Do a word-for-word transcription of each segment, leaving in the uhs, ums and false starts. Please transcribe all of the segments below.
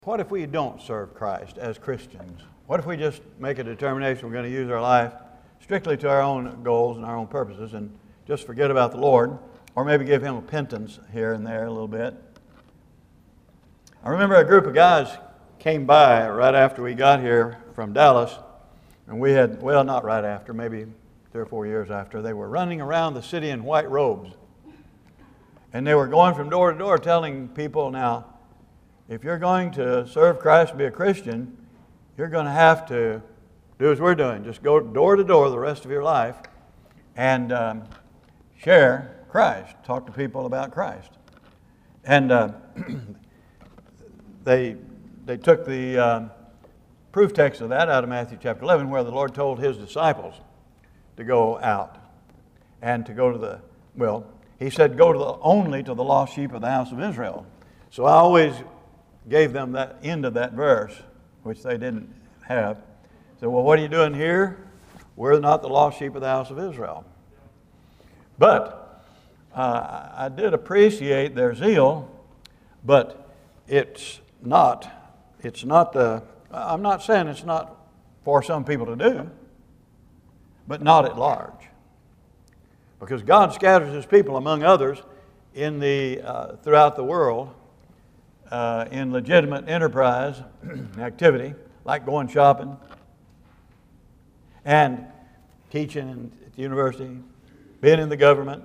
What if we don't serve Christ as Christians? What if we just make a determination we're going to use our life strictly to our own goals and our own purposes and just forget about the Lord, or maybe give Him a penance here and there a little bit? I remember a group of guys came by right after we got here from Dallas, and we had, well, not right after, maybe three or four years after, they were running around the city in white robes. And they were going from door to door telling people, now, if you're going to serve Christ and be a Christian, you're going to have to do as we're doing. Just go door to door the rest of your life and um, share Christ. Talk to people about Christ. And uh, they they took the uh, proof text of that out of Matthew chapter eleven, where the Lord told His disciples to go out and to go to the, well, He said, go to the, only to the lost sheep of the house of Israel. So I always gave them that end of that verse, which they didn't have. So, well, what are you doing here? We're not the lost sheep of the house of Israel. But uh, I did appreciate their zeal, but it's not, it's not the, I'm not saying it's not for some people to do, but not at large. Because God scatters His people among others in the, uh, throughout the world, Uh, in legitimate enterprise activity, like going shopping and teaching at the university, being in the government,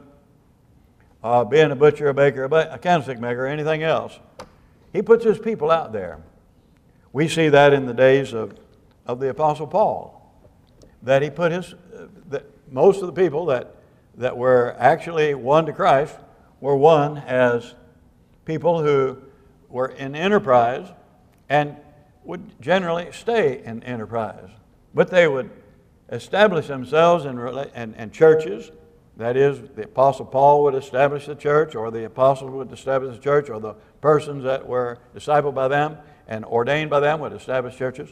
uh, being a butcher, a baker, a, ba- a candlestick maker, or anything else. He puts His people out there. We see that in the days of, of the Apostle Paul, that he put his, uh, that most of the people that, that were actually won to Christ were won as people who were in enterprise and would generally stay in enterprise. But they would establish themselves in, in, in churches. That is, the Apostle Paul would establish the church, or the apostles would establish the church, or the persons that were discipled by them and ordained by them would establish churches.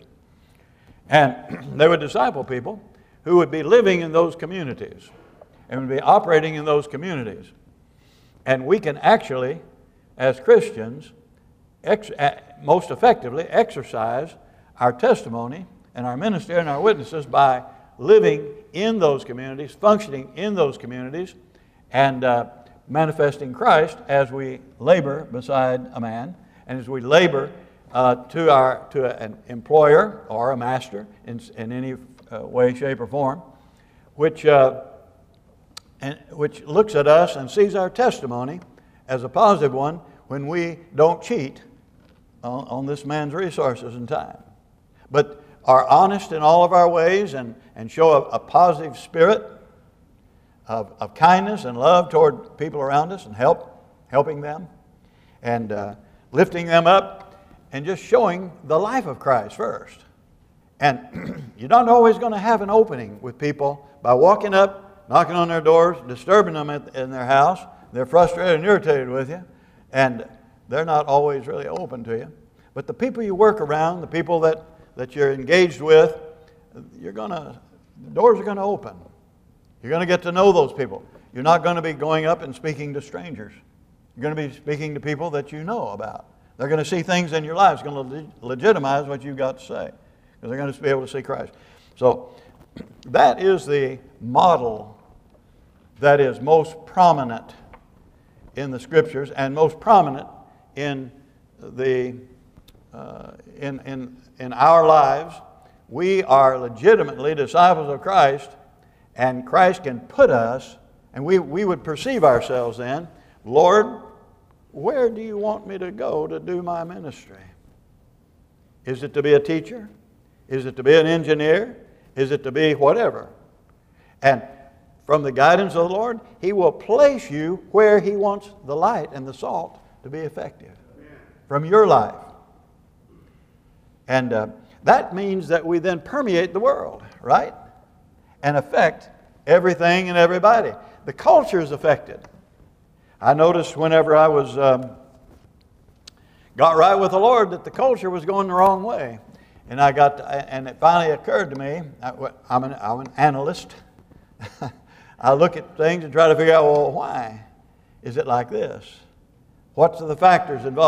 And they would disciple people who would be living in those communities and would be operating in those communities. And we can actually, as Christians, Ex- most effectively exercise our testimony and our ministry and our witnesses by living in those communities, functioning in those communities, and uh, manifesting Christ as we labor beside a man, and as we labor uh, to our to an employer or a master in, in any uh, way, shape, or form, which uh, and which looks at us and sees our testimony as a positive one when we don't cheat On, on this man's resources and time, but are honest in all of our ways and, and show a, a positive spirit of, of kindness and love toward people around us and help, helping them and uh, lifting them up and just showing the life of Christ first. And you're not always going to have an opening with people by walking up, knocking on their doors, disturbing them at, in their house. They're frustrated and irritated with you, and they're not always really open to you. But the people you work around, the people that, that you're engaged with, you're gonna, the doors are going to open. You're going to get to know those people. You're not going to be going up and speaking to strangers. You're going to be speaking to people that you know about. They're going to see things in your life. It's going to legitimize what you've got to say, because they're going to be able to see Christ. So that is the model that is most prominent in the Scriptures and most prominent in the uh, in in in our lives. We are legitimately disciples of Christ, and Christ can put us, and we we would perceive ourselves then, Lord, where do you want me to go to do my ministry? Is it to be a teacher? Is it to be an engineer? Is it to be whatever? And from the guidance of the Lord, He will place you where He wants the light and the salt to be effective from your life. And uh, that means that we then permeate the world, right? And affect everything and everybody. The culture is affected. I noticed whenever I was um, got right with the Lord that the culture was going the wrong way. And I got, to, and it finally occurred to me, I, I'm, an, I'm an analyst. I look at things and try to figure out, well, why is it like this? What's the factors involved?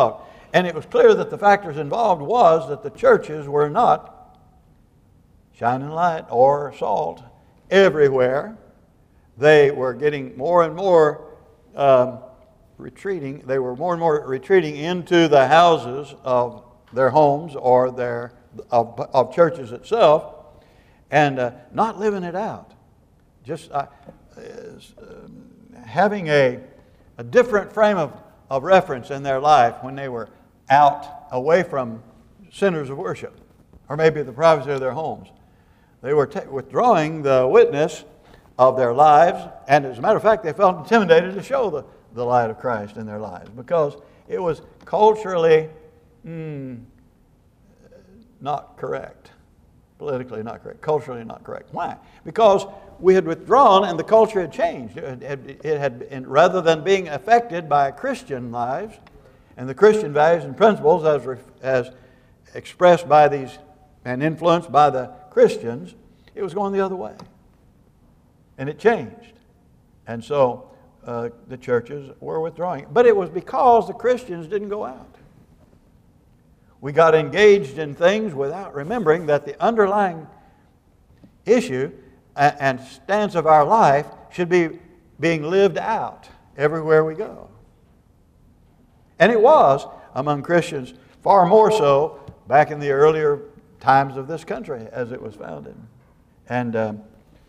And it was clear that the factors involved was that the churches were not shining light or salt everywhere. They were getting more and more um, retreating. They were more and more retreating into the houses of their homes or their of, of churches itself, and uh, not living it out. Just uh, uh, having a, a different frame of, of reference in their life when they were out away from centers of worship, or maybe the privacy of their homes. They were t- withdrawing the witness of their lives, and as a matter of fact, they felt intimidated to show the, the light of Christ in their lives because it was culturally mm, not correct, politically not correct, culturally not correct. Why? Because we had withdrawn and the culture had changed. It had, it had and rather than being affected by Christian lives and the Christian values and principles as, as expressed by these and influenced by the Christians, it was going the other way. And it changed. And so uh, the churches were withdrawing. But it was because the Christians didn't go out. We got engaged in things without remembering that the underlying issue and stance of our life should be being lived out everywhere we go. And it was among Christians far more so back in the earlier times of this country as it was founded. And um,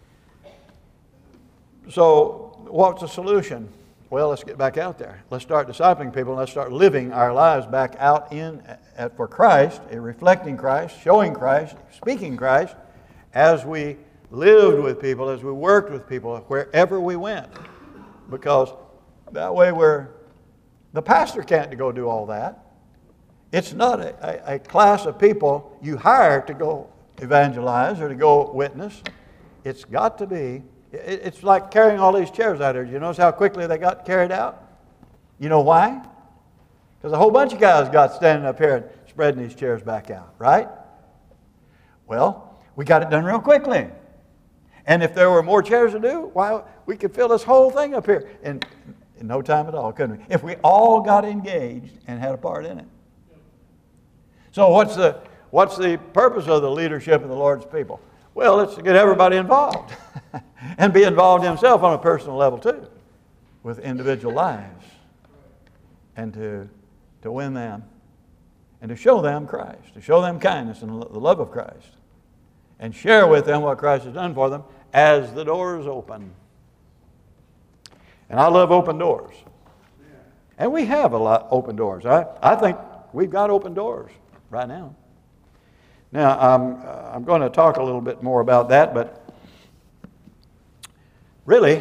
so what's the solution? Well, let's get back out there. Let's start discipling people. Let's start living our lives back out in uh, for Christ, reflecting Christ, showing Christ, speaking Christ, as we lived with people, as we worked with people, wherever we went. Because that way we're, the pastor can't go do all that. It's not a, a, a class of people you hire to go evangelize or to go witness. It's got to be, it, it's like carrying all these chairs out there. Do you notice how quickly they got carried out? You know why? Because a whole bunch of guys got standing up here and spreading these chairs back out, right? Well, we got it done real quickly. And if there were more chairs to do, why, we could fill this whole thing up here in, in no time at all, couldn't we? If we all got engaged and had a part in it. So what's the, what's the purpose of the leadership of the Lord's people? Well, it's to get everybody involved and be involved himself on a personal level too with individual lives and to, to win them and to show them Christ, to show them kindness and the love of Christ and share with them what Christ has done for them as the doors open. And I love open doors. And we have a lot open doors. I, I think we've got open doors right now. Now, I'm, uh, I'm going to talk a little bit more about that, but really,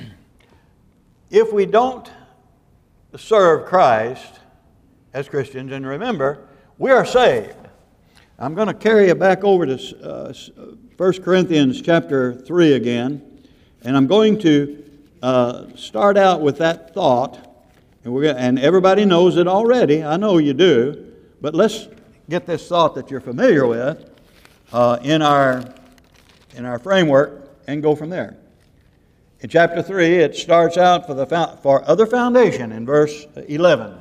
if we don't serve Christ as Christians, and remember, we are saved. I'm going to carry it back over to uh, First Corinthians chapter three again, and I'm going to uh, start out with that thought, and, we're gonna, and everybody knows it already. I know you do, but let's get this thought that you're familiar with uh, in our in our framework and go from there. In chapter three, it starts out for the for other foundation in verse eleven.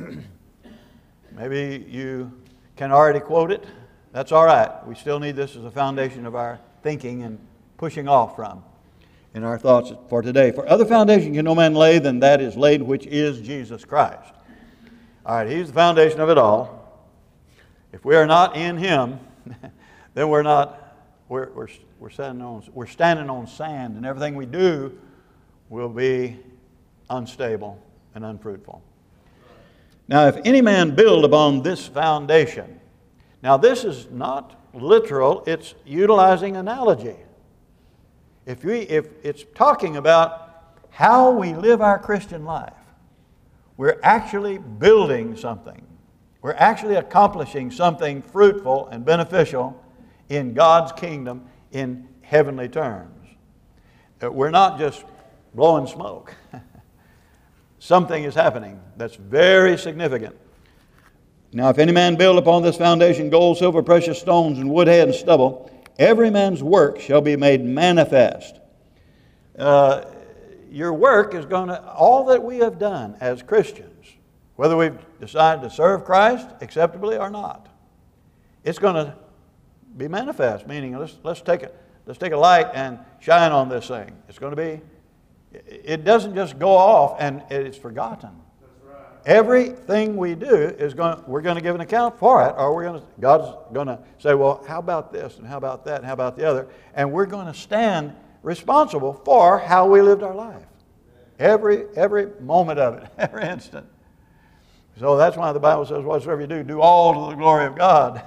Maybe you can already quote it. That's all right. We still need this as a foundation of our thinking and pushing off from in our thoughts for today. For other foundation can no man lay than that is laid, which is Jesus Christ. All right, He's the foundation of it all. If we are not in Him, then we're not. We're we're we're standing on we're standing on sand, and everything we do will be unstable and unfruitful. Now, if any man build upon this foundation. Now, this is not literal, it's utilizing analogy. If we, if it's talking about how we live our Christian life, we're actually building something. We're actually accomplishing something fruitful and beneficial in God's kingdom in heavenly terms. We're not just blowing smoke. Something is happening that's very significant. Now, if any man build upon this foundation gold, silver, precious stones, and wood, hay, and stubble, every man's work shall be made manifest. Uh, your work is going to, all that we have done as Christians, whether we've decided to serve Christ acceptably or not. It's going to be manifest, meaning let's, let's, take a, let's take a light and shine on this thing. It's going to be, it doesn't just go off and it's forgotten. Everything we do is going. We're going to give an account for it, or we're going to. God's going to say, "Well, how about this, and how about that, and how about the other?" And we're going to stand responsible for how we lived our life, every every moment of it, every instant. So that's why the Bible says, "Whatsoever you do, do all to the glory of God."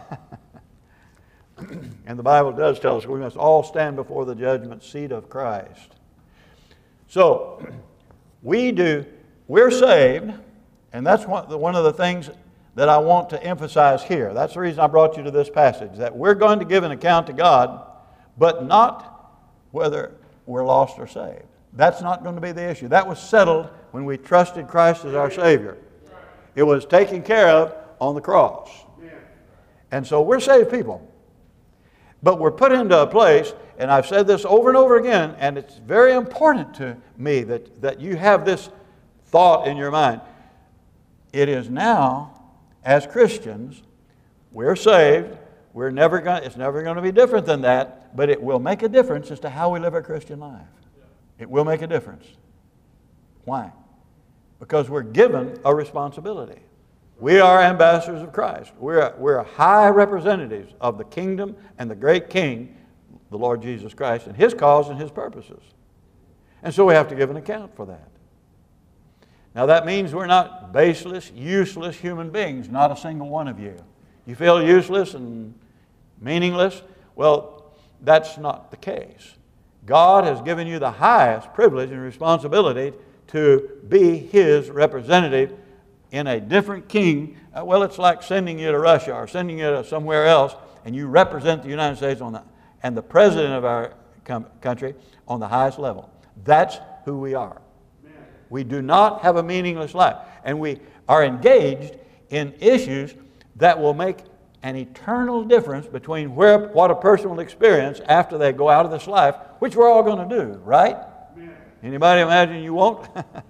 And the Bible does tell us we must all stand before the judgment seat of Christ. So we do. We're saved. And that's one, one of the things that I want to emphasize here. That's the reason I brought you to this passage, that we're going to give an account to God, but not whether we're lost or saved. That's not going to be the issue. That was settled when we trusted Christ as our Savior. It was taken care of on the cross. And so we're saved people. But we're put into a place, and I've said this over and over again, and it's very important to me that, that you have this thought in your mind. It is now, as Christians, we're saved. We're never going. It's never going to be different than that, but it will make a difference as to how we live our Christian life. It will make a difference. Why? Because we're given a responsibility. We are ambassadors of Christ. We're, we're high representatives of the kingdom and the great King, the Lord Jesus Christ, and His cause and His purposes. And so we have to give an account for that. Now that means we're not baseless, useless human beings, not a single one of you. You feel useless and meaningless? Well, that's not the case. God has given you the highest privilege and responsibility to be His representative in a different king. Uh, well, it's like sending you to Russia or sending you to somewhere else, and you represent the United States on the, and the president of our com- country on the highest level. That's who we are. We do not have a meaningless life. And we are engaged in issues that will make an eternal difference between where, what a person will experience after they go out of this life, which we're all going to do, right? Amen. Anybody imagine you won't?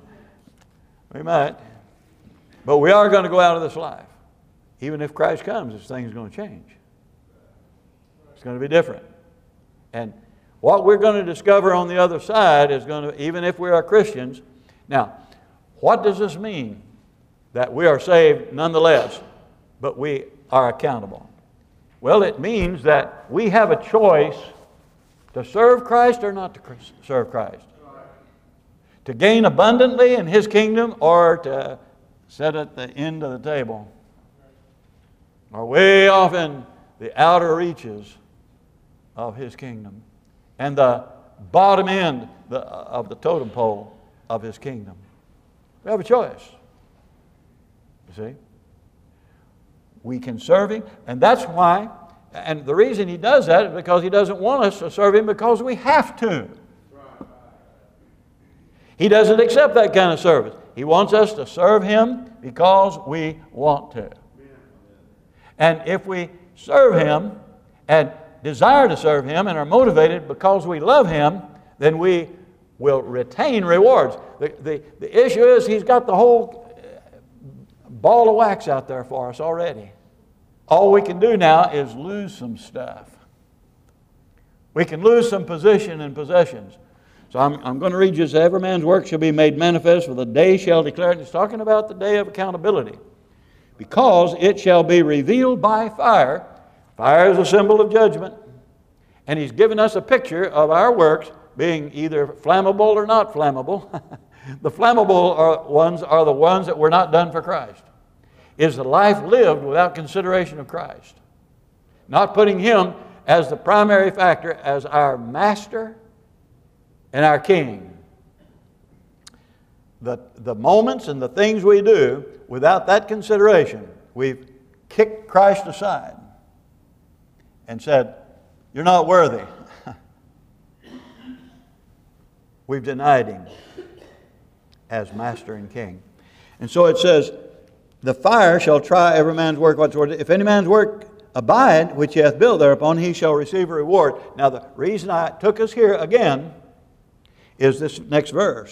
We might. But we are going to go out of this life. Even if Christ comes, this thing's going to change. It's going to be different. And what we're going to discover on the other side is going to, even if we are Christians. Now, what does this mean? That we are saved nonetheless, but we are accountable. Well, it means that we have a choice to serve Christ or not to serve Christ. To gain abundantly in His kingdom or to sit at the end of the table. Or way off in the outer reaches of His kingdom. And the bottom end of the totem pole of His kingdom. We have a choice. You see? We can serve Him, and that's why, and the reason He does that is because He doesn't want us to serve Him because we have to. He doesn't accept that kind of service. He wants us to serve Him because we want to. And if we serve Him and desire to serve Him and are motivated because we love Him, then we will retain rewards. The, the, the issue is He's got the whole ball of wax out there for us already. All we can do now is lose some stuff. We can lose some position and possessions. So I'm, I'm going to read you, every man's work shall be made manifest, for the day shall declare it. It's talking about the day of accountability. Because it shall be revealed by fire. Fire is a symbol of judgment. And He's given us a picture of our works being either flammable or not flammable. The flammable are, ones are the ones that were not done for Christ. Is the life lived without consideration of Christ. Not putting Him as the primary factor, as our master and our king. The, the moments and the things we do without that consideration, we've kicked Christ aside and said, "You're not worthy." We've denied Him as master and king. And so it says, the fire shall try every man's work whatsoever. If any man's work abide, which he hath built thereupon, he shall receive a reward. Now the reason I took us here again is this next verse.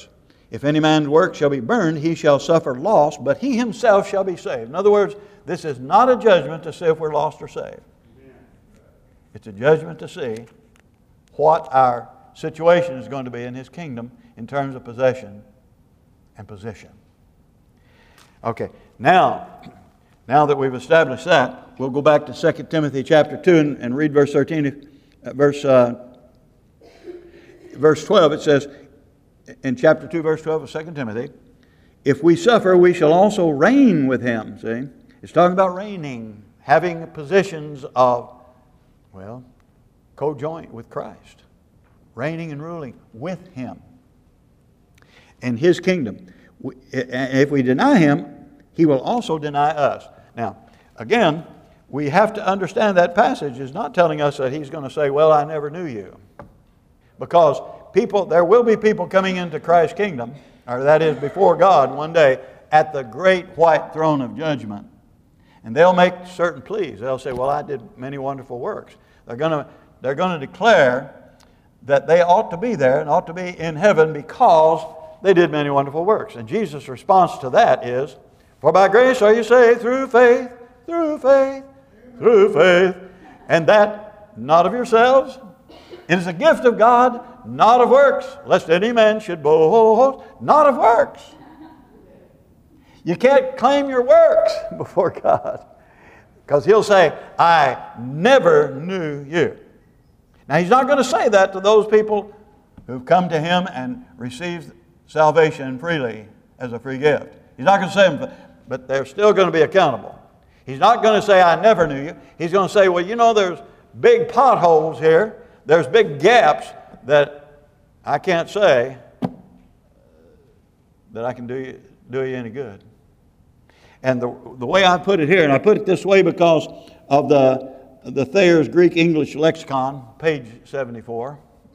If any man's work shall be burned, he shall suffer loss, but he himself shall be saved. In other words, this is not a judgment to see if we're lost or saved. It's a judgment to see what our situation is going to be in His kingdom in terms of possession and position. Okay, now, now that we've established that, we'll go back to Second Timothy chapter two and, and read verse thirteen. Uh, verse, uh, verse twelve, it says, in chapter two, verse twelve of Second Timothy, if we suffer, we shall also reign with Him. See? It's talking about reigning, having positions of, well, co-joint with Christ. Reigning and ruling with Him in His kingdom. If we deny Him, He will also deny us. Now, again, we have to understand that passage is not telling us that He's going to say, well, I never knew you. Because people, there will be people coming into Christ's kingdom, or that is before God one day, at the great white throne of judgment. And they'll make certain pleas. They'll say, well, I did many wonderful works. They're going to, they're going to declare that they ought to be there and ought to be in heaven because they did many wonderful works. And Jesus' response to that is, for by grace are you saved through faith, through faith, through faith, and that not of yourselves. It is a gift of God, not of works, lest any man should boast, not of works. You can't claim your works before God, because He'll say, I never knew you. Now, He's not going to say that to those people who've come to Him and received salvation freely as a free gift. He's not going to say them, but they're still going to be accountable. He's not going to say, I never knew you. He's going to say, well, you know, there's big potholes here. There's big gaps that I can't say that I can do you, do you any good. And the, the way I put it here, and I put it this way because of the, the Thayer's Greek-English Lexicon, page seventy-four,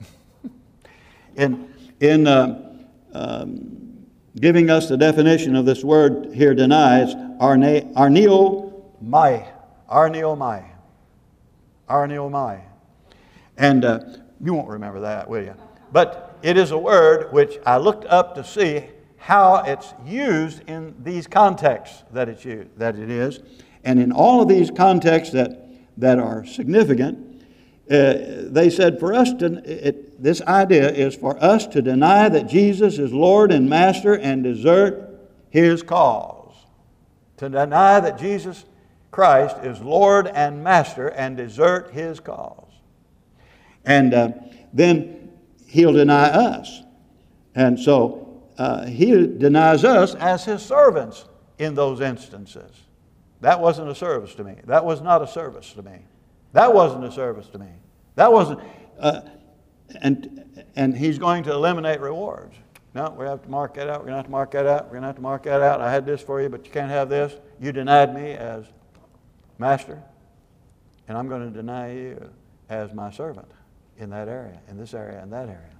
in, in uh, um, giving us the definition of this word here, deny, it's arne, arneomai, arneomai, arneomai. And uh, you won't remember that, will you? But it is a word which I looked up to see how it's used in these contexts that it's used, that it is. And in all of these contexts that, that are significant, uh, they said for us to, it, this idea is for us to deny that Jesus is Lord and Master and desert His cause. To deny that Jesus Christ is Lord and Master and desert His cause. And uh, then He'll deny us. And so uh, He denies us as His servants in those instances. That wasn't a service to me. That was not a service to me. That wasn't a service to me. That wasn't... Uh, and, and He's going to eliminate rewards. No, we have to mark that out. We're going to have to mark that out. We're going to have to mark that out. I had this for you, but you can't have this. You denied me as Master, and I'm going to deny you as my servant in that area, in this area, in that area.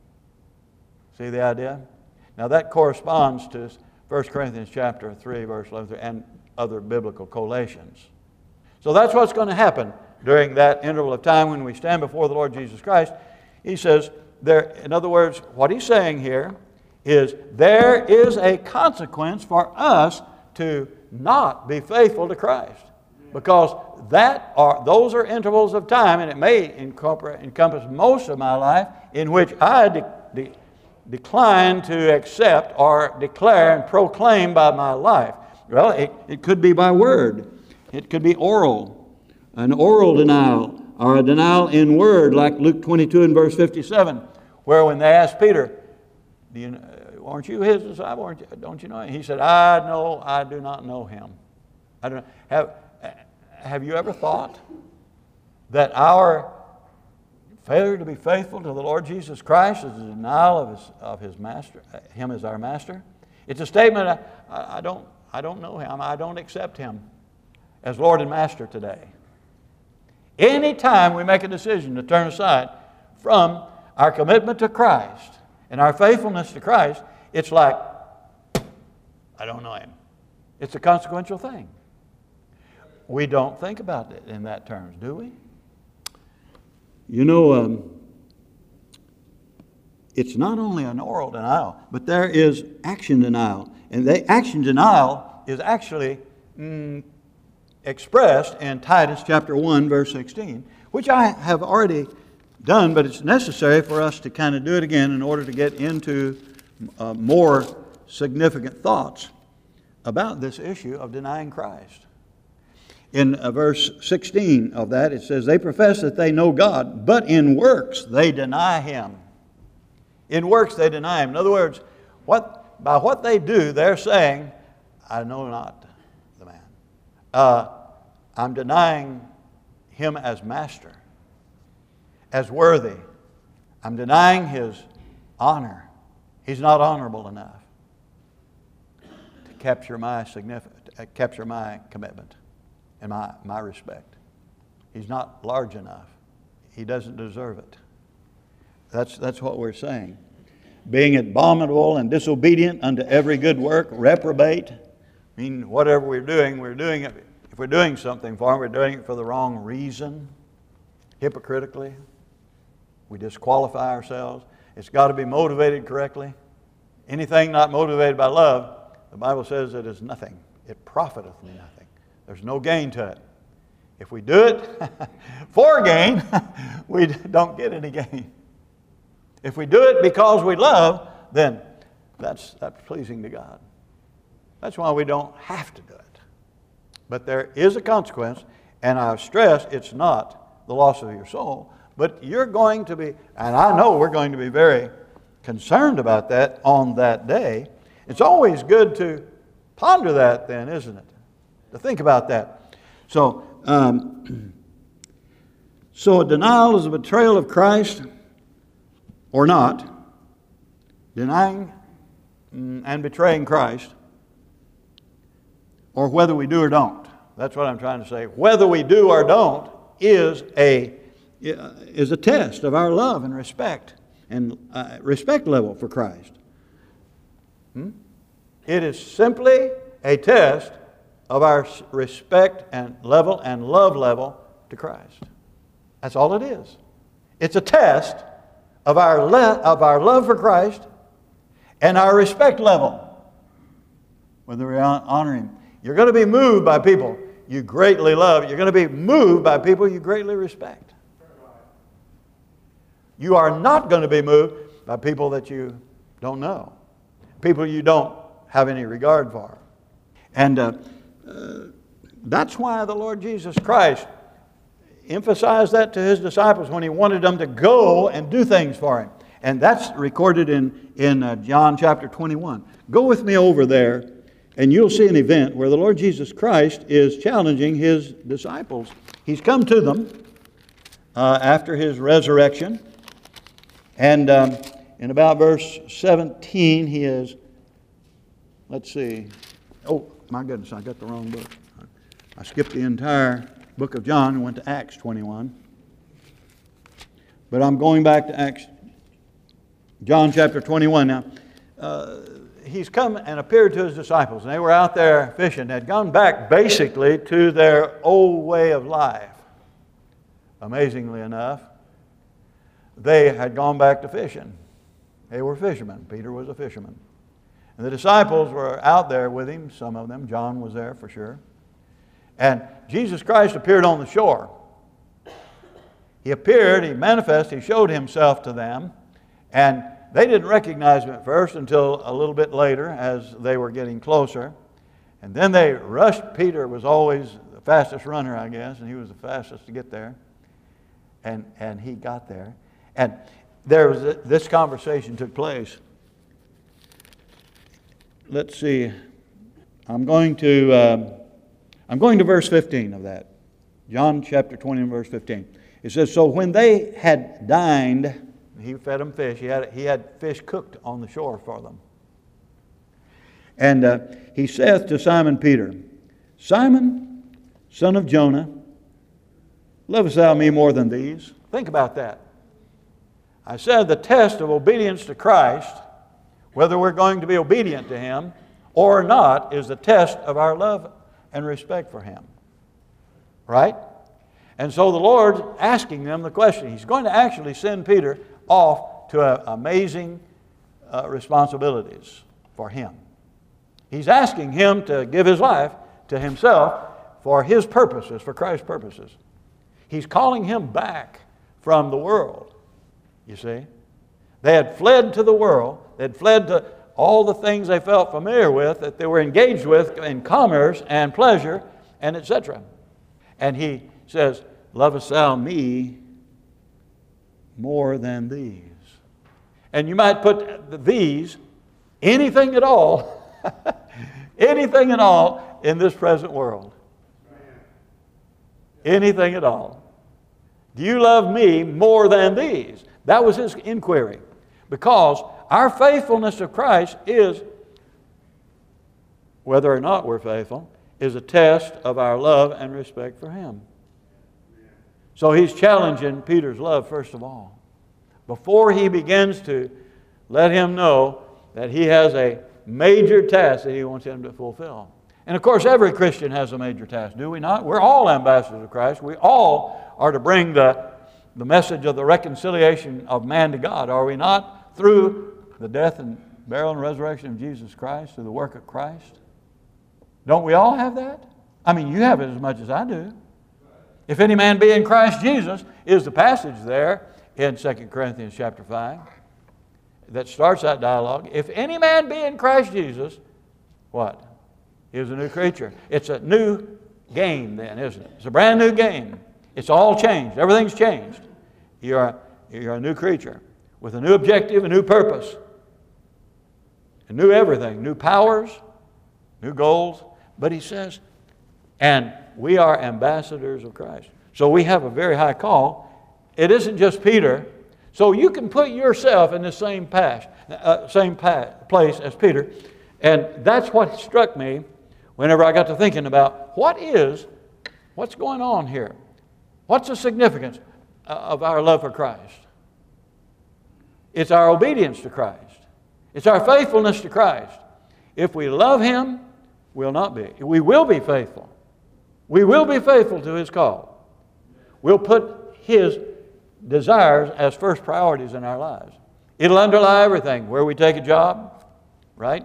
See the idea? Now that corresponds to First Corinthians chapter three, verse eleven, and other biblical collations. So that's what's going to happen during that interval of time when we stand before the Lord Jesus Christ. He says, there, in other words, what he's saying here is there is a consequence for us to not be faithful to Christ. Because that are, those are intervals of time, and it may encompass most of my life, in which I de- de- decline to accept or declare and proclaim by my life. Well, it, it could be by word. It could be oral. An oral denial, or a denial in word, like Luke twenty-two and verse fifty-seven, where when they asked Peter, Do you, aren't you His disciple? Aren't you, don't you know him? He said, I know, I do not know Him. I don't have... Have you ever thought that our failure to be faithful to the Lord Jesus Christ is a denial of His, of his master, Him as our Master? It's a statement, I, I, don't, I don't know Him, I don't accept Him as Lord and Master today. Anytime we make a decision to turn aside from our commitment to Christ and our faithfulness to Christ, it's like, I don't know Him. It's a consequential thing. We don't think about it in that terms, do we? You know, um, it's not only an oral denial, but there is action denial. And the action denial is actually mm, expressed in Titus chapter one, verse sixteen, which I have already done, but it's necessary for us to kind of do it again in order to get into uh, more significant thoughts about this issue of denying Christ. In uh, verse sixteen of that, it says, they profess that they know God, but in works they deny Him. In works they deny Him. In other words, what, by what they do, they're saying, I know not the man. Uh, I'm denying Him as master, as worthy. I'm denying His honor. He's not honorable enough to capture my significant, uh, capture my commitment and my, my respect. He's not large enough. He doesn't deserve it. That's, that's what we're saying. Being abominable and disobedient unto every good work, reprobate. I mean, whatever we're doing, we're doing it. If we're doing something for Him, we're doing it for the wrong reason. Hypocritically. We disqualify ourselves. It's got to be motivated correctly. Anything not motivated by love, the Bible says it is nothing. It profiteth me nothing. There's no gain to it. If we do it for gain, we don't get any gain. If we do it because we love, then that's, that's pleasing to God. That's why we don't have to do it. But there is a consequence, and I stress it's not the loss of your soul, but you're going to be, and I know we're going to be very concerned about that on that day. It's always good to ponder that then, isn't it? To think about that. So, um, so a denial is a betrayal of Christ or not. Denying and betraying Christ, or whether we do or don't. That's what I'm trying to say. Whether we do or don't is a is a test of our love and respect and uh, respect level for Christ. Hmm? It is simply a test of our respect and level and love level to Christ. That's all it is. It's a test of our le- of our love for Christ and our respect level, whether we honor Him. You're going to be moved by people you greatly love. You're going to be moved by people you greatly respect. You are not going to be moved by people that you don't know, people you don't have any regard for. And uh, uh, that's why the Lord Jesus Christ emphasized that to His disciples when He wanted them to go and do things for Him. And that's recorded in, in uh, John chapter twenty-one. Go with me over there, and you'll see an event where the Lord Jesus Christ is challenging His disciples. He's come to them uh, after His resurrection. And um, in about verse seventeen, He is, let's see. Oh, my goodness, I got the wrong book. I skipped the entire book of John and went to Acts twenty-one. But I'm going back to Acts, John chapter twenty-one. Now, uh, He's come and appeared to His disciples, and they were out there fishing. They had gone back basically to their old way of life. Amazingly enough, they had gone back to fishing. They were fishermen. Peter was a fisherman. And the disciples were out there with Him, some of them. John was there for sure. And Jesus Christ appeared on the shore. He appeared, He manifested, He showed Himself to them. And they didn't recognize Him at first until a little bit later as they were getting closer. And then they rushed. Peter was always the fastest runner, I guess, and he was the fastest to get there. And, and he got there. And there was a, this conversation took place. Let's see. I'm going to um, I'm going to verse fifteen of that. John chapter twenty and verse fifteen. It says, so when they had dined, He fed them fish. He had, he had fish cooked on the shore for them. And uh, He saith to Simon Peter, Simon, son of Jonah, lovest thou me more than these? Think about that. I said the test of obedience to Christ, whether we're going to be obedient to Him or not, is the test of our love and respect for Him. Right? And so the Lord's asking them the question. He's going to actually send Peter off to uh, amazing uh, responsibilities for him. He's asking him to give his life to himself for his purposes, for Christ's purposes. He's calling him back from the world, you see. They had fled to the world. They had fled to all the things they felt familiar with, that they were engaged with in commerce and pleasure and et cetera. And he says, lovest thou me more than these? And you might put these, anything at all, anything at all in this present world. Anything at all. Do you love me more than these? That was his inquiry. Because our faithfulness to Christ is, whether or not we're faithful, is a test of our love and respect for him. So he's challenging Peter's love first of all. Before he begins to let him know that he has a major task that he wants him to fulfill. And of course, every Christian has a major task, do we not? We're all ambassadors of Christ. We all are to bring the, the message of the reconciliation of man to God, are we not? Through the death and burial and resurrection of Jesus Christ, through the work of Christ. Don't we all have that? I mean, you have it as much as I do. If any man be in Christ Jesus, is the passage there in Second Corinthians chapter five that starts that dialogue. If any man be in Christ Jesus, what? He is a new creature. It's a new game then, isn't it? It's a brand new game. It's all changed. Everything's changed. You're, you're a new creature with a new objective, a new purpose, a new everything, new powers, new goals. But he says, and we are ambassadors of Christ. So we have a very high call. It isn't just Peter. So you can put yourself in the same, path, uh, same path, place as Peter. And that's what struck me whenever I got to thinking about what is, what's going on here? What's the significance of our love for Christ? It's our obedience to Christ. It's our faithfulness to Christ. If we love him, we'll not be. We will be faithful. We will be faithful to his call. We'll put his desires as first priorities in our lives. It'll underlie everything. Where we take a job, right?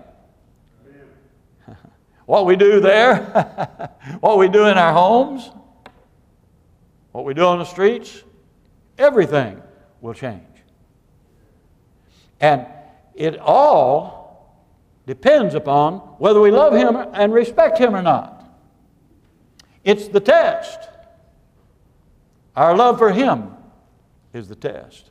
What we do there, what we do in our homes, what we do on the streets, everything will change. And it all depends upon whether we love him and respect him or not. It's the test. Our love for him is the test.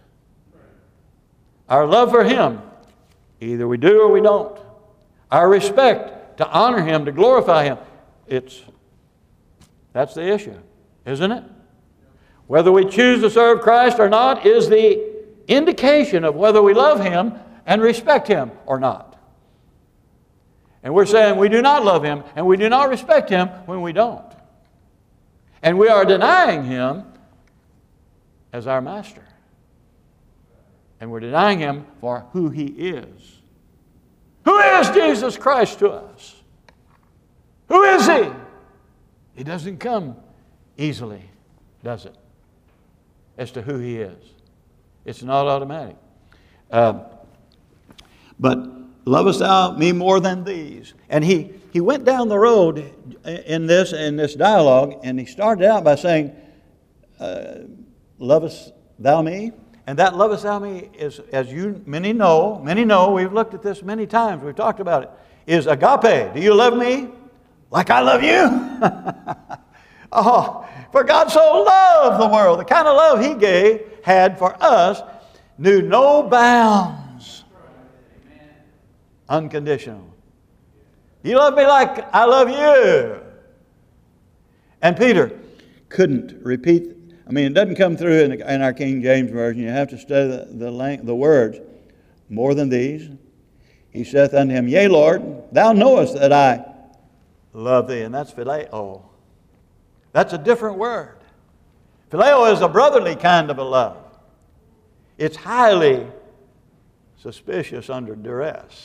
Our love for him, either we do or we don't. Our respect to honor him, to glorify him, it's, that's the issue, isn't it? Whether we choose to serve Christ or not is the indication of whether we love him and respect him or not. And we're saying we do not love him and we do not respect him when we don't. And we are denying him as our master. And we're denying him for who he is. Who is Jesus Christ to us? Who is he? He doesn't come easily, does it? As to who he is. It's not automatic. Uh, but lovest thou me more than these? And he, he went down the road in this, in this dialogue, and he started out by saying, uh, lovest thou me? And that lovest thou me is, as you many know, many know, we've looked at this many times, we've talked about it, is agape. Do you love me like I love you? Oh, for God so loved the world. The kind of love he gave, had for us, knew no bounds. Unconditional. You love me like I love you. And Peter couldn't repeat. I mean, it doesn't come through in, in our King James Version. You have to study the, the, the words. More than these. He saith unto him, Yea, Lord, thou knowest that I love thee. And that's phileo. That's a different word. Phileo is a brotherly kind of a love. It's highly suspicious under duress.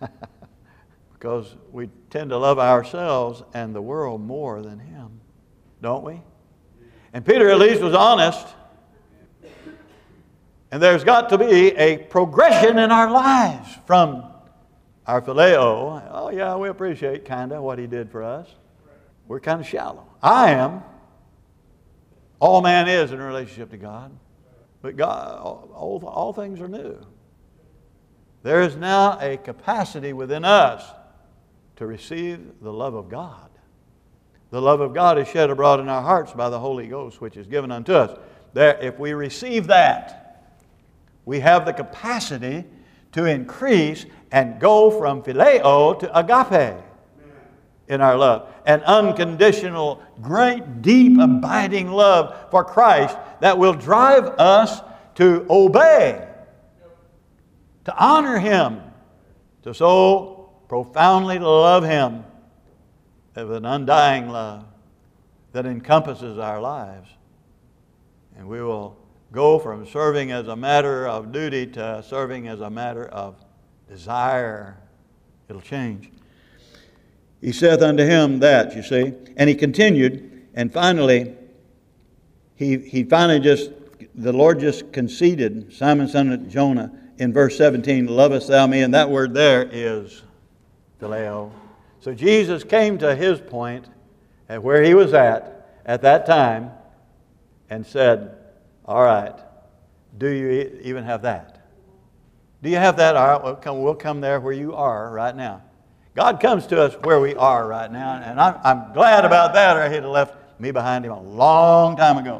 Because we tend to love ourselves and the world more than him. Don't we? And Peter at least was honest. And there's got to be a progression in our lives from our phileo. Oh yeah, we appreciate kind of what he did for us. We're kind of shallow. I am. All man is in relationship to God. But God, all, all things are new. There is now a capacity within us to receive the love of God. The love of God is shed abroad in our hearts by the Holy Ghost, which is given unto us. There, if we receive that, we have the capacity to increase and go from phileo to agape in our love. An unconditional, great, deep, abiding love for Christ that will drive us to obey, to honor Him, to so profoundly love Him with an undying love that encompasses our lives. And we will go from serving as a matter of duty to serving as a matter of desire. It'll change. He saith unto him that, you see. And he continued, and finally, he, he finally just, the Lord just conceded, Simon son of Jonah, in verse seventeen, lovest thou me? And that word there is phileo. So Jesus came to his point at where he was at, at that time, and said, all right, do you even have that? Do you have that? All right, we'll come, we'll come there where you are right now. God comes to us where we are right now, and I'm, I'm glad about that, or he'd have left me behind him a long time ago.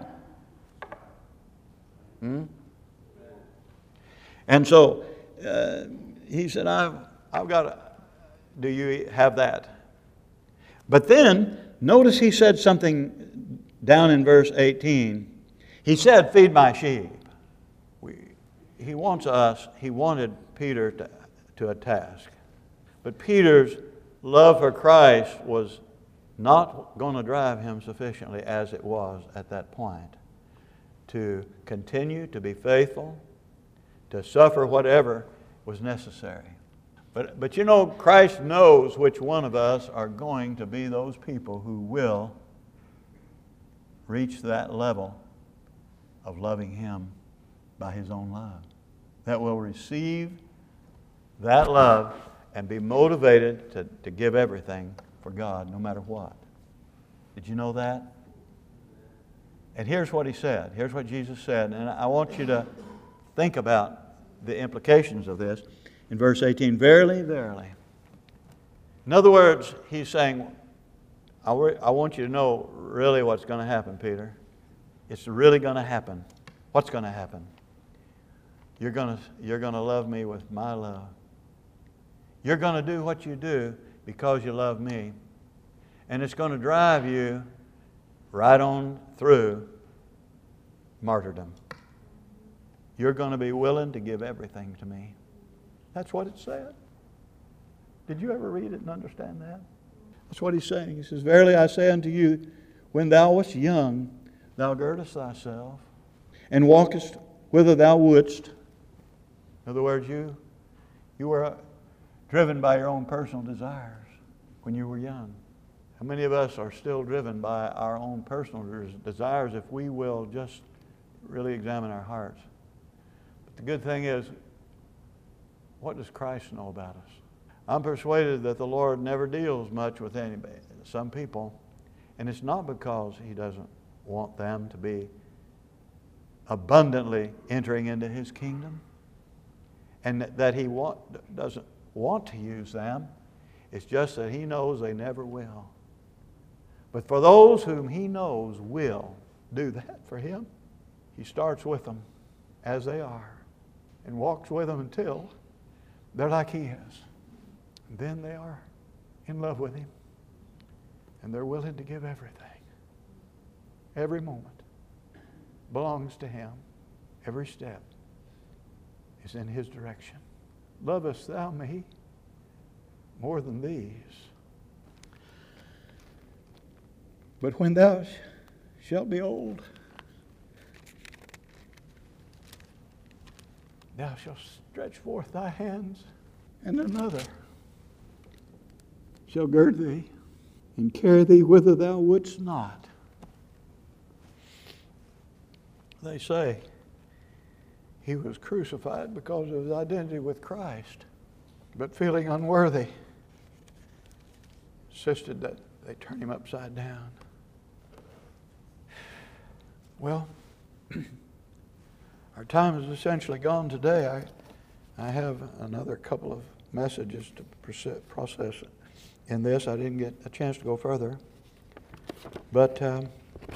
Hmm? And so uh, he said, I've, I've got to, do you have that? But then, notice he said something down in verse eighteen. He said, feed my sheep. We, he wants us, he wanted Peter to, to a task. But Peter's love for Christ was not going to drive him sufficiently as it was at that point to continue to be faithful, to suffer whatever was necessary. But, but you know, Christ knows which one of us are going to be those people who will reach that level of loving Him by His own love. That will receive that love and be motivated to, to give everything for God, no matter what. Did you know that? And here's what He said. Here's what Jesus said. And I want you to think about the implications of this. In verse eighteen, verily, verily. In other words, He's saying, I, re- I want you to know really what's going to happen, Peter. It's really going to happen. What's going to happen? You're going to, you're going to love me with my love. You're going to do what you do because you love me. And it's going to drive you right on through martyrdom. You're going to be willing to give everything to me. That's what it said. Did you ever read it and understand that? That's what he's saying. He says, verily I say unto you, when thou wast young, thou girdest thyself, and walkest whither thou wouldst. In other words, you, you were driven by your own personal desires when you were young. How many of us are still driven by our own personal desires if we will just really examine our hearts? But the good thing is, what does Christ know about us? I'm persuaded that the Lord never deals much with anybody, some people, and it's not because He doesn't want them to be abundantly entering into His kingdom, and that He want, doesn't want to use them. It's just that He knows they never will. But for those whom He knows will do that for Him, He starts with them as they are and walks with them until they're like He is. And then they are in love with Him. And they're willing to give everything. Every moment belongs to Him. Every step is in His direction. Lovest thou me more than these? But when thou shalt be old, thou shalt stretch forth thy hands, and another shall gird thee and carry thee whither thou wouldst not. They say He was crucified because of his identity with Christ, but feeling unworthy, insisted that they turn him upside down. Well, our time is essentially gone today. I, I have another couple of messages to process in this. I didn't get a chance to go further. But um,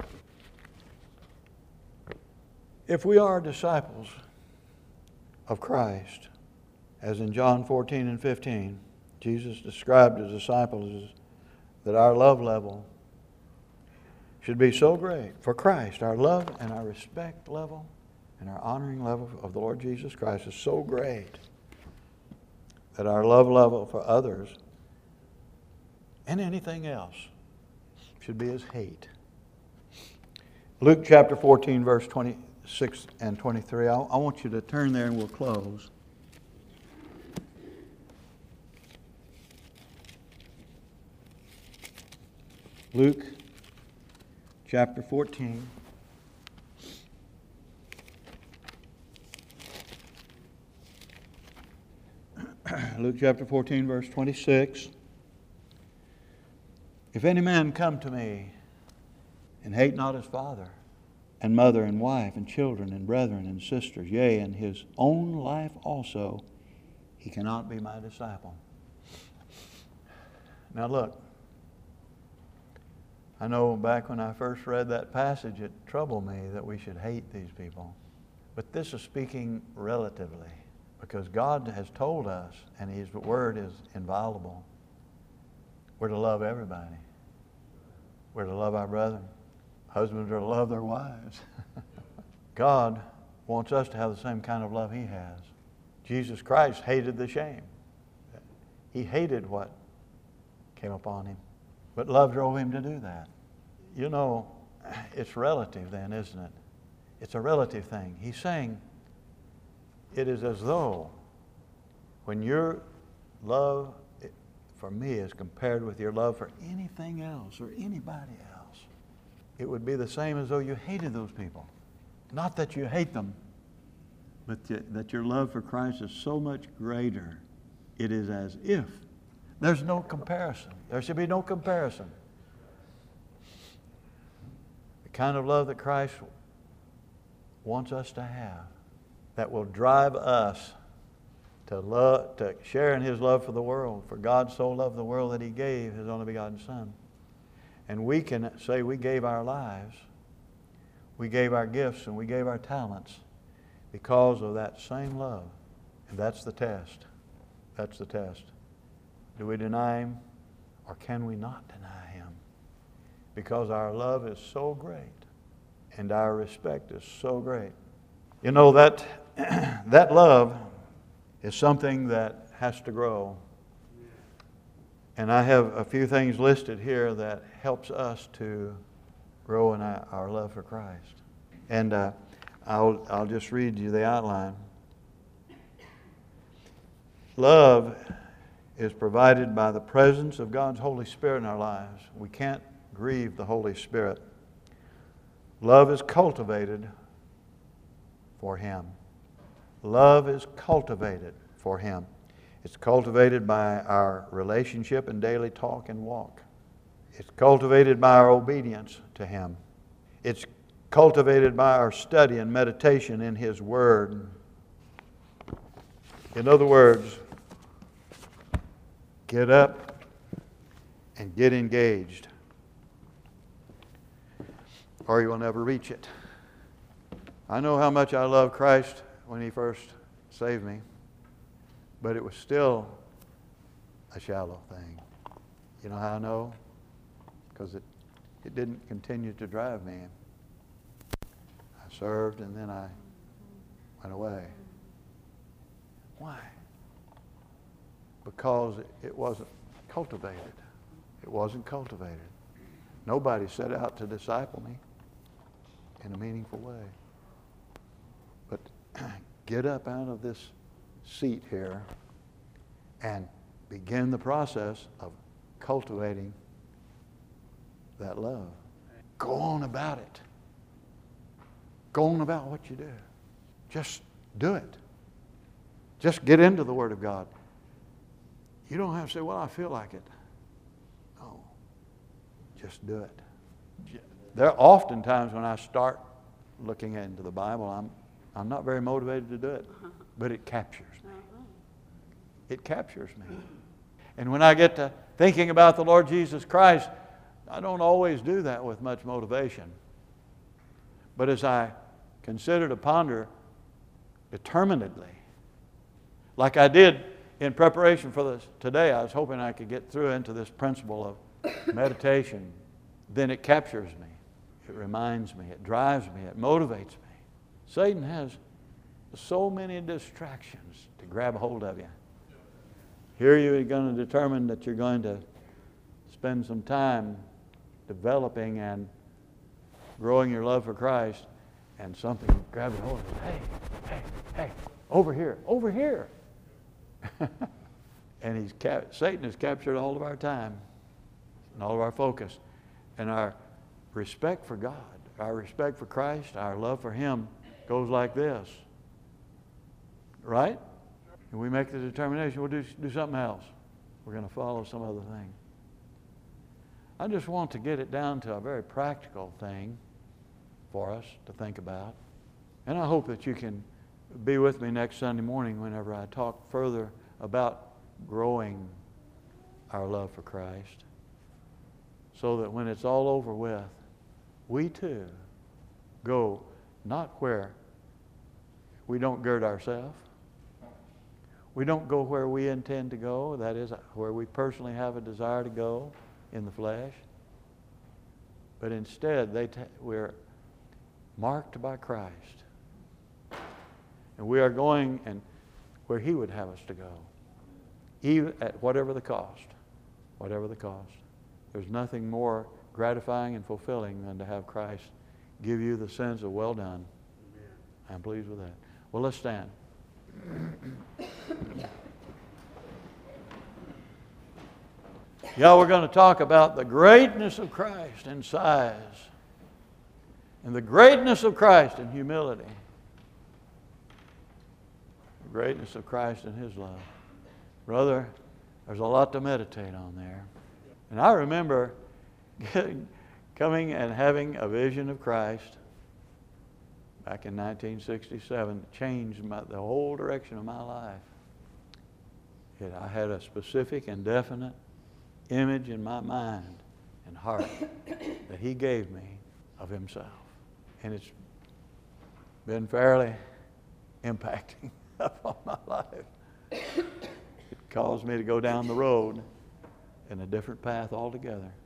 if we are disciples of Christ, as in John fourteen and fifteen, Jesus described his disciples as that our love level should be so great for Christ. Our love and our respect level and our honoring level of the Lord Jesus Christ is so great that our love level for others and anything else should be as hate. Luke chapter fourteen, verse twenty-six and twenty-three. I, I want you to turn there and we'll close. Luke chapter fourteen. Luke chapter fourteen, verse twenty-six. If any man come to me and hate not his father and mother and wife and children and brethren and sisters, yea, and his own life also, he cannot be my disciple. Now look, I know back when I first read that passage, it troubled me that we should hate these people. But this is speaking relatively, because God has told us, and His Word is inviolable, we're to love everybody. We're to love our brethren. Husbands are to love their wives. God wants us to have the same kind of love He has. Jesus Christ hated the shame. He hated what came upon Him. But love drove Him to do that. You know, it's relative then, isn't it? It's a relative thing. He's saying it is as though when your love for me is compared with your love for anything else or anybody else, it would be the same as though you hated those people. Not that you hate them, but that your love for Christ is so much greater. It is as if there's no comparison. There should be no comparison. The kind of love that Christ wants us to have, that will drive us to love, to share in His love for the world. For God so loved the world that He gave His only begotten Son. And we can say we gave our lives, we gave our gifts, and we gave our talents because of that same love. And that's the test. That's the test. Do we deny Him, or can we not deny Him? Because our love is so great and our respect is so great. You know, that that love is something that has to grow. And I have a few things listed here that helps us to grow in our, our love for Christ. And uh, I'll, I'll just read you the outline. Love is provided by the presence of God's Holy Spirit in our lives. We can't grieve the Holy Spirit. Love is cultivated for Him. Love is cultivated for Him. It's cultivated by our relationship and daily talk and walk. It's cultivated by our obedience to Him. It's cultivated by our study and meditation in His Word. In other words, get up and get engaged, or you will never reach it. I know how much I love Christ when He first saved me, but it was still a shallow thing. You know how I know? Because it, it didn't continue to drive me. I served and then I went away. Why? Because it wasn't cultivated. It wasn't cultivated. Nobody set out to disciple me in a meaningful way. But get up out of this seat here and begin the process of cultivating that love. Go on about it. Go on about what you do. Just Do it. Just get into the Word of God. You don't have to say, well, I feel like it. No. Just do it. There are often times when I start looking into the Bible, I'm, I'm not very motivated to do it, but it captures me. It captures me. And when I get to thinking about the Lord Jesus Christ, I don't always do that with much motivation. But as I consider to ponder determinedly, like I did in preparation for this today, I was hoping I could get through into this principle of meditation. Then it captures me. It reminds me. It drives me. It motivates me. Satan has so many distractions to grab hold of you. Here you're going to determine that you're going to spend some time developing and growing your love for Christ, and something grabs hold of you. Hey, hey, hey, over here, over here. And he's cap- Satan has captured all of our time and all of our focus. And our respect for God, our respect for Christ, our love for Him goes like this. Right? And we make the determination, we'll do, do something else. We're going to follow some other thing. I just want to get it down to a very practical thing for us to think about. And I hope that you can be with me next Sunday morning whenever I talk further about growing our love for Christ, so that when it's all over with, we too go not where we don't gird ourselves, we don't go where we intend to go, that is, where we personally have a desire to go in the flesh, but instead they ta- we're marked by Christ. And we are going and where He would have us to go, even at whatever the cost, whatever the cost. There's nothing more gratifying and fulfilling than to have Christ give you the sense of, well done. I'm pleased with that. Well, let's stand. Yeah, we're going to talk about the greatness of Christ in size and the greatness of Christ in humility. The greatness of Christ in His love. Brother, there's a lot to meditate on there. And I remember getting, coming and having a vision of Christ back in nineteen sixty-seven that changed my, the whole direction of my life. It, I had a specific and definite image in my mind and heart that He gave me of Himself. And it's been fairly impacting upon my life. It caused me to go down the road in a different path altogether.